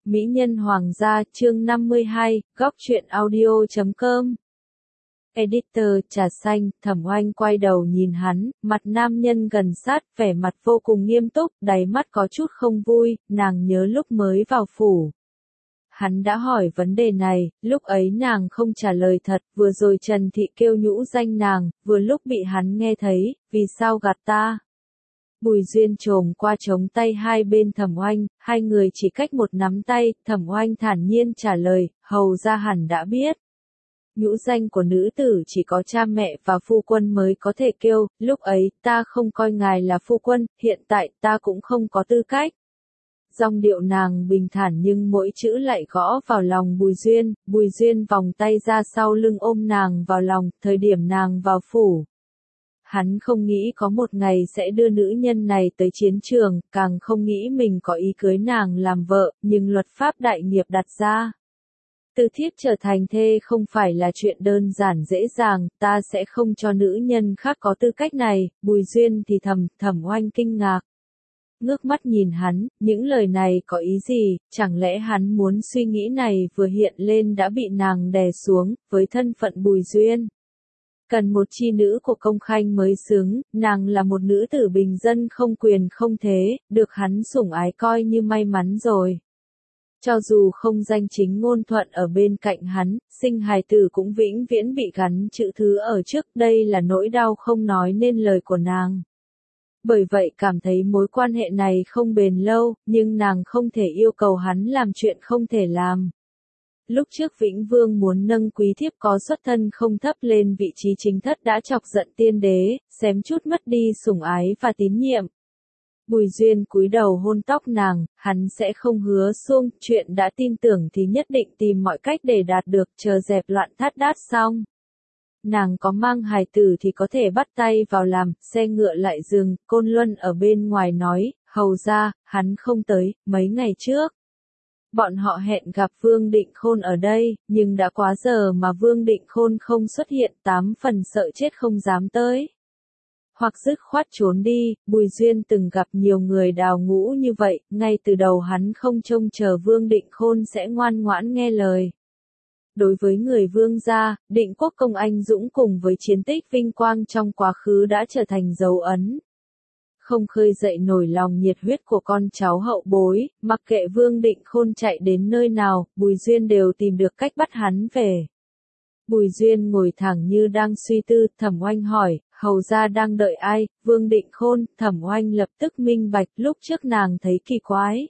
Mỹ nhân hoàng gia chương 52, góc truyện audio.com. Editor trà xanh, Thẩm Oanh quay đầu nhìn hắn, mặt nam nhân gần sát, vẻ mặt vô cùng nghiêm túc, đáy mắt có chút không vui, nàng nhớ lúc mới vào phủ. Hắn đã hỏi vấn đề này, lúc ấy nàng không trả lời thật, vừa rồi Trần Thị kêu nhũ danh nàng, vừa lúc bị hắn nghe thấy, vì sao gạt ta? Bùi Duyên chồm qua chống tay hai bên Thẩm Oanh, hai người chỉ cách một nắm tay, Thẩm Oanh thản nhiên trả lời, hầu ra hẳn đã biết. Nhũ danh của nữ tử chỉ có cha mẹ và phu quân mới có thể kêu, lúc ấy ta không coi ngài là phu quân, hiện tại ta cũng không có tư cách. Giọng điệu nàng bình thản nhưng mỗi chữ lại gõ vào lòng Bùi Duyên vòng tay ra sau lưng ôm nàng vào lòng, thời điểm nàng vào phủ. Hắn không nghĩ có một ngày sẽ đưa nữ nhân này tới chiến trường, càng không nghĩ mình có ý cưới nàng làm vợ, nhưng luật pháp đại nghiệp đặt ra. Từ thiếp trở thành thê không phải là chuyện đơn giản dễ dàng, ta sẽ không cho nữ nhân khác có tư cách này, Bùi Duyên thì Thẩm Oanh kinh ngạc. Ngước mắt nhìn hắn, những lời này có ý gì, chẳng lẽ hắn muốn suy nghĩ này vừa hiện lên đã bị nàng đè xuống, với thân phận Bùi Duyên. Cần một chi nữ của công khanh mới xứng, nàng là một nữ tử bình dân không quyền không thế, được hắn sủng ái coi như may mắn rồi. Cho dù không danh chính ngôn thuận ở bên cạnh hắn, sinh hài tử cũng vĩnh viễn bị gắn chữ thứ ở trước, đây là nỗi đau không nói nên lời của nàng. Bởi vậy cảm thấy mối quan hệ này không bền lâu, nhưng nàng không thể yêu cầu hắn làm chuyện không thể làm. Lúc trước Vĩnh Vương muốn nâng quý thiếp có xuất thân không thấp lên vị trí chính thất đã chọc giận tiên đế, xém chút mất đi sủng ái và tín nhiệm. Bùi Duyên cúi đầu hôn tóc nàng, hắn sẽ không hứa xuông, chuyện đã tin tưởng thì nhất định tìm mọi cách để đạt được, chờ dẹp loạn thắt đát xong. Nàng có mang hài tử thì có thể bắt tay vào làm, xe ngựa lại dừng, Côn Luân ở bên ngoài nói, hầu ra, hắn không tới, mấy ngày trước. Bọn họ hẹn gặp Vương Định Khôn ở đây, nhưng đã quá giờ mà Vương Định Khôn không xuất hiện, 8 phần sợ chết không dám tới. Hoặc dứt khoát trốn đi, Bùi Duyên từng gặp nhiều người đào ngũ như vậy, ngay từ đầu hắn không trông chờ Vương Định Khôn sẽ ngoan ngoãn nghe lời. Đối với người Vương gia, Định Quốc công anh dũng cùng với chiến tích vinh quang trong quá khứ đã trở thành dấu ấn. Không khơi dậy nổi lòng nhiệt huyết của con cháu hậu bối, mặc kệ Vương Định Khôn chạy đến nơi nào, Bùi Duyên đều tìm được cách bắt hắn về. Bùi Duyên ngồi thẳng như đang suy tư, Thẩm Oanh hỏi, hầu gia đang đợi ai, Vương Định Khôn, Thẩm Oanh lập tức minh bạch, lúc trước nàng thấy kỳ quái.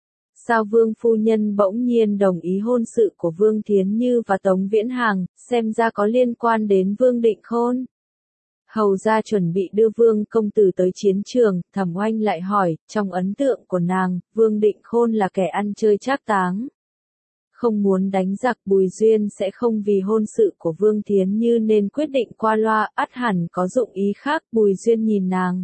Sao Vương phu nhân bỗng nhiên đồng ý hôn sự của Vương Thiến Như và Tống Viễn Hàng, xem ra có liên quan đến Vương Định Khôn. Hầu gia chuẩn bị đưa Vương công tử tới chiến trường, Thẩm Oanh lại hỏi, trong ấn tượng của nàng, Vương Định Khôn là kẻ ăn chơi trác táng. Không muốn đánh giặc, Bùi Duyên sẽ không vì hôn sự của Vương Thiến Như nên quyết định qua loa, ắt hẳn có dụng ý khác, Bùi Duyên nhìn nàng.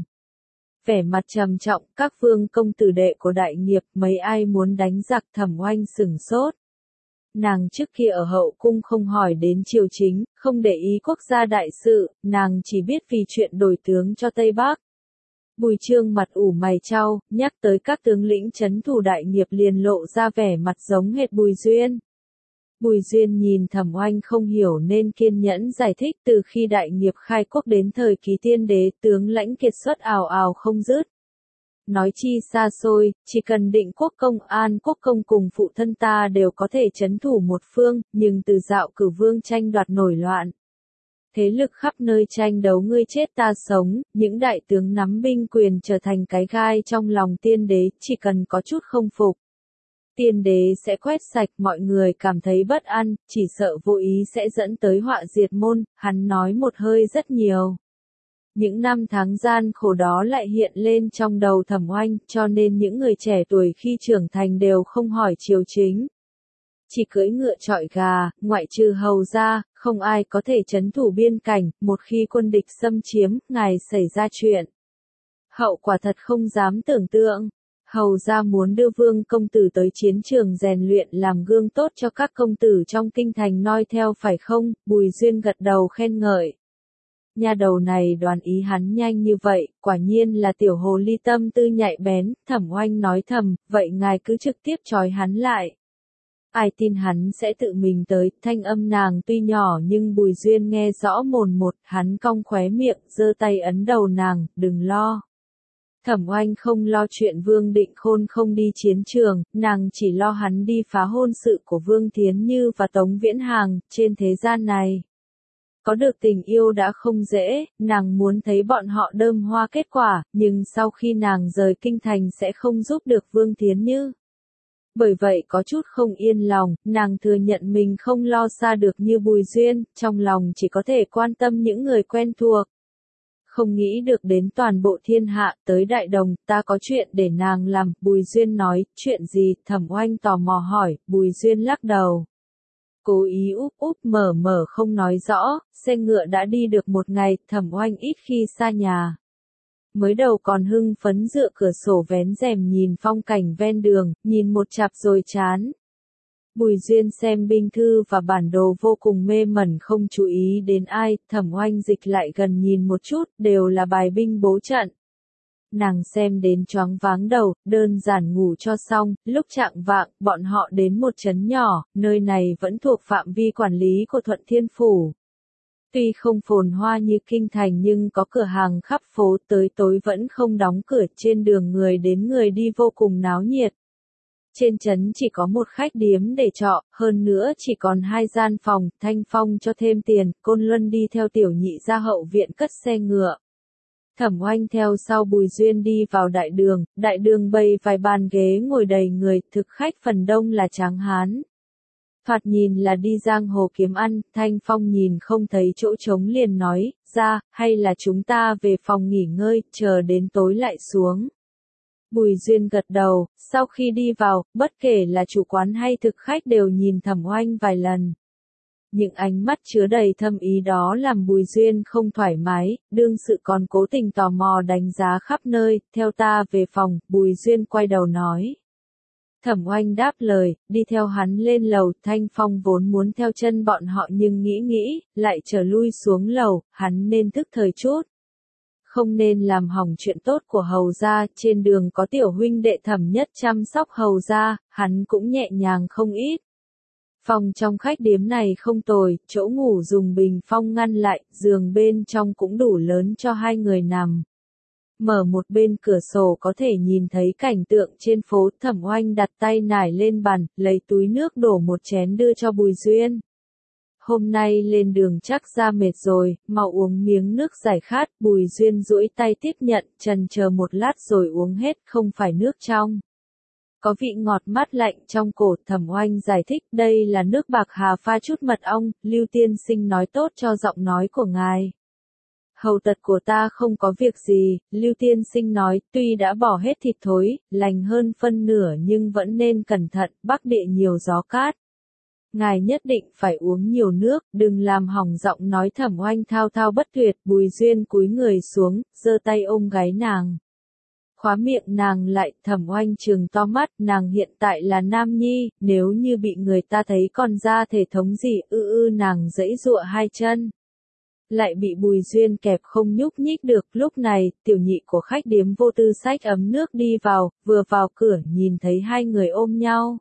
Vẻ mặt trầm trọng, các vương công tử đệ của đại nghiệp, mấy ai muốn đánh giặc, Thẩm Oanh sửng sốt. Nàng trước kia ở hậu cung không hỏi đến triều chính, không để ý quốc gia đại sự, nàng chỉ biết vì chuyện đổi tướng cho Tây Bắc. Bùi Trương mặt ủ mày chau, nhắc tới các tướng lĩnh trấn thủ đại nghiệp liền lộ ra vẻ mặt giống hệt Bùi Duyên. Bùi Duyên nhìn Thẩm Oanh không hiểu nên kiên nhẫn giải thích, từ khi đại nghiệp khai quốc đến thời kỳ tiên đế, tướng lãnh kiệt xuất ào ào không dứt. Nói chi xa xôi, chỉ cần Định Quốc công An Quốc công cùng phụ thân ta đều có thể trấn thủ một phương, nhưng từ dạo cử vương tranh đoạt nổi loạn. Thế lực khắp nơi tranh đấu ngươi chết ta sống, những đại tướng nắm binh quyền trở thành cái gai trong lòng tiên đế, chỉ cần có chút không phục. Tiên đế sẽ quét sạch, mọi người cảm thấy bất an, chỉ sợ vô ý sẽ dẫn tới họa diệt môn, hắn nói một hơi rất nhiều. Những năm tháng gian khổ đó lại hiện lên trong đầu Thẩm Oanh, cho nên những người trẻ tuổi khi trưởng thành đều không hỏi triều chính. Chỉ cưỡi ngựa chọi gà, ngoại trừ hầu gia, không ai có thể trấn thủ biên cảnh, một khi quân địch xâm chiếm, ngài xảy ra chuyện. Hậu quả thật không dám tưởng tượng. Hầu gia muốn đưa Vương công tử tới chiến trường rèn luyện làm gương tốt cho các công tử trong kinh thành noi theo phải không? Bùi Duyên gật đầu khen ngợi. Nha đầu này đoán ý hắn nhanh như vậy, quả nhiên là tiểu hồ ly tâm tư nhạy bén, Thẩm Oanh nói thầm, vậy ngài cứ trực tiếp trói hắn lại. Ai tin hắn sẽ tự mình tới, thanh âm nàng tuy nhỏ nhưng Bùi Duyên nghe rõ mồn một, hắn cong khóe miệng, giơ tay ấn đầu nàng, đừng lo. Thẩm Oanh không lo chuyện Vương Định Khôn không đi chiến trường, nàng chỉ lo hắn đi phá hôn sự của Vương Thiến Như và Tống Viễn Hàng, trên thế gian này. Có được tình yêu đã không dễ, nàng muốn thấy bọn họ đơm hoa kết quả, nhưng sau khi nàng rời kinh thành sẽ không giúp được Vương Thiến Như. Bởi vậy có chút không yên lòng, nàng thừa nhận mình không lo xa được như Bùi Duyên, trong lòng chỉ có thể quan tâm những người quen thuộc. Không nghĩ được đến toàn bộ thiên hạ, tới Đại Đồng, ta có chuyện để nàng làm, Bùi Duyên nói, chuyện gì, Thẩm Oanh tò mò hỏi, Bùi Duyên lắc đầu. Cố ý úp úp mở không nói rõ, xe ngựa đã đi được một ngày, Thẩm Oanh ít khi xa nhà. Mới đầu còn hưng phấn dựa cửa sổ vén rèm nhìn phong cảnh ven đường, nhìn một chặp rồi chán. Bùi Duyên xem binh thư và bản đồ vô cùng mê mẩn không chú ý đến ai, Thẩm Oanh dịch lại gần nhìn một chút, đều là bài binh bố trận. Nàng xem đến choáng váng đầu, đơn giản ngủ cho xong, lúc chạng vạng, bọn họ đến một trấn nhỏ, nơi này vẫn thuộc phạm vi quản lý của Thuận Thiên Phủ. Tuy không phồn hoa như kinh thành nhưng có cửa hàng khắp phố, tới tối vẫn không đóng cửa, trên đường người đến người đi vô cùng náo nhiệt. Trên trấn chỉ có một khách điếm để trọ, hơn nữa chỉ còn 2 gian phòng, Thanh Phong cho thêm tiền, Côn Luân đi theo tiểu nhị ra hậu viện cất xe ngựa. Thẩm Oanh theo sau Bùi Duyên đi vào đại đường bày vài bàn ghế ngồi đầy người, thực khách phần đông là tráng hán. Thoạt nhìn là đi giang hồ kiếm ăn, Thanh Phong nhìn không thấy chỗ trống liền nói, ra, hay là chúng ta về phòng nghỉ ngơi, chờ đến tối lại xuống. Bùi Duyên gật đầu, sau khi đi vào, bất kể là chủ quán hay thực khách đều nhìn Thẩm Oanh vài lần. Những ánh mắt chứa đầy thâm ý đó làm Bùi Duyên không thoải mái, đương sự còn cố tình tò mò đánh giá khắp nơi, theo ta về phòng, Bùi Duyên quay đầu nói. Thẩm Oanh đáp lời, đi theo hắn lên lầu, Thanh Phong vốn muốn theo chân bọn họ nhưng nghĩ, lại trở lui xuống lầu, hắn nên thức thời chút. Không nên làm hỏng chuyện tốt của hầu gia, trên đường có tiểu huynh đệ Thẩm Nhất chăm sóc hầu gia, hắn cũng nhẹ nhàng không ít. Phòng trong khách điếm này không tồi, chỗ ngủ dùng bình phong ngăn lại, giường bên trong cũng đủ lớn cho 2 người nằm. Mở một bên cửa sổ có thể nhìn thấy cảnh tượng trên phố, Thẩm Oanh đặt tay nải lên bàn, lấy túi nước đổ một chén đưa cho Bùi Duyên. Hôm nay lên đường chắc ra mệt rồi, mau uống miếng nước giải khát, Bùi Duyên duỗi tay tiếp nhận, chần chờ một lát rồi uống hết, không phải nước trong. Có vị ngọt mát lạnh trong cổ, Thẩm Oanh giải thích, đây là nước bạc hà pha chút mật ong, Lưu tiên sinh nói tốt cho giọng nói của ngài. Hầu tật của ta không có việc gì, Lưu tiên sinh nói, tuy đã bỏ hết thịt thối, lành hơn phân nửa nhưng vẫn nên cẩn thận, Bắc địa nhiều gió cát. Ngài nhất định phải uống nhiều nước, đừng làm hỏng giọng nói. Thẩm Oanh thao thao bất tuyệt, Bùi Duyên cúi người xuống, giơ tay ôm gáy nàng. Khóa miệng nàng lại, Thẩm Oanh trừng to mắt, nàng hiện tại là nam nhi, nếu như bị người ta thấy còn ra thể thống gì, nàng giãy giụa 2 chân. Lại bị Bùi Duyên kẹp không nhúc nhích được, lúc này, tiểu nhị của khách điếm vô tư xách ấm nước đi vào, vừa vào cửa nhìn thấy 2 người ôm nhau.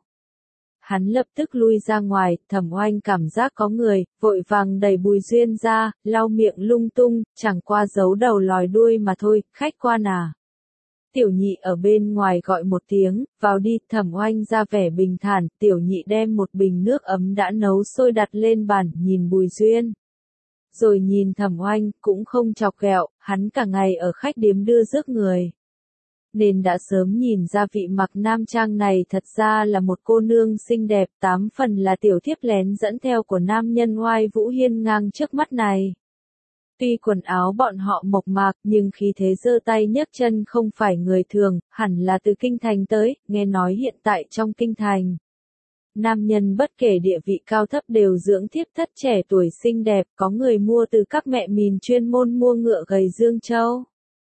Hắn lập tức lui ra ngoài, Thẩm Oanh cảm giác có người, vội vàng đẩy Bùi Duyên ra, lau miệng lung tung, chẳng qua giấu đầu lòi đuôi mà thôi, khách quan à. Tiểu nhị ở bên ngoài gọi một tiếng, vào đi, Thẩm Oanh ra vẻ bình thản, tiểu nhị đem một bình nước ấm đã nấu sôi đặt lên bàn, nhìn Bùi Duyên. Rồi nhìn Thẩm Oanh, cũng không chọc ghẹo, hắn cả ngày ở khách điếm đưa rước người. Nên đã sớm nhìn ra vị mặc nam trang này thật ra là một cô nương xinh đẹp, 8 phần là tiểu thiếp lén dẫn theo của nam nhân oai vũ hiên ngang trước mắt này. Tuy quần áo bọn họ mộc mạc nhưng khí thế giơ tay nhấc chân không phải người thường, hẳn là từ kinh thành tới, nghe nói hiện tại trong kinh thành. Nam nhân bất kể địa vị cao thấp đều dưỡng thiếp thất trẻ tuổi xinh đẹp, có người mua từ các mẹ mìn chuyên môn mua ngựa gầy Dương Châu.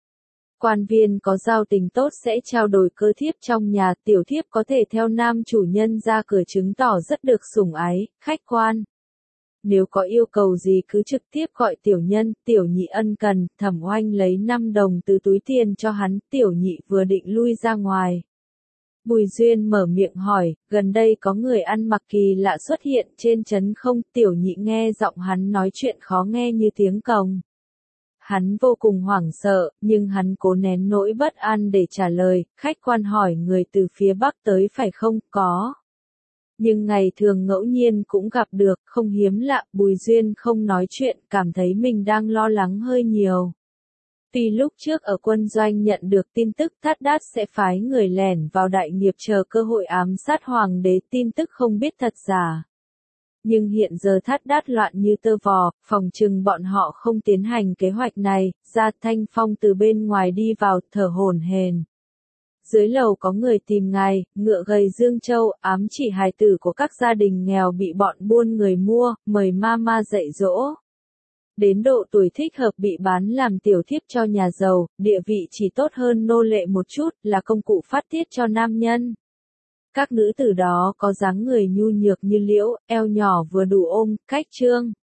Quan viên có giao tình tốt sẽ trao đổi cơ thiếp trong nhà, tiểu thiếp có thể theo nam chủ nhân ra cửa chứng tỏ rất được sủng ái, khách quan. Nếu có yêu cầu gì cứ trực tiếp gọi tiểu nhân, tiểu nhị ân cần, Thẩm Oanh lấy 5 đồng từ túi tiền cho hắn, tiểu nhị vừa định lui ra ngoài. Bùi Duyên mở miệng hỏi, gần đây có người ăn mặc kỳ lạ xuất hiện trên trấn không? Tiểu nhị nghe giọng hắn nói chuyện khó nghe như tiếng cồng. Hắn vô cùng hoảng sợ, nhưng hắn cố nén nỗi bất an để trả lời, khách quan hỏi người từ phía Bắc tới phải không? Có. Nhưng ngày thường ngẫu nhiên cũng gặp được, không hiếm lạ. Bùi Duyên không nói chuyện, cảm thấy mình đang lo lắng hơi nhiều. Tuy lúc trước ở quân doanh nhận được tin tức Thát Đát sẽ phái người lẻn vào đại nghiệp chờ cơ hội ám sát hoàng đế, tin tức không biết thật giả. Nhưng hiện giờ Thát Đát loạn như tơ vò, phòng chừng bọn họ không tiến hành kế hoạch này. Gia Thanh Phong từ bên ngoài đi vào, thở hổn hển. Dưới lầu có người tìm ngài, ngựa gầy Dương Châu, ám chỉ hài tử của các gia đình nghèo bị bọn buôn người mua, mời mama dạy dỗ. Đến độ tuổi thích hợp bị bán làm tiểu thiếp cho nhà giàu, địa vị chỉ tốt hơn nô lệ một chút, là công cụ phát tiết cho nam nhân. Các nữ tử đó có dáng người nhu nhược như liễu, eo nhỏ vừa đủ ôm, cách trương.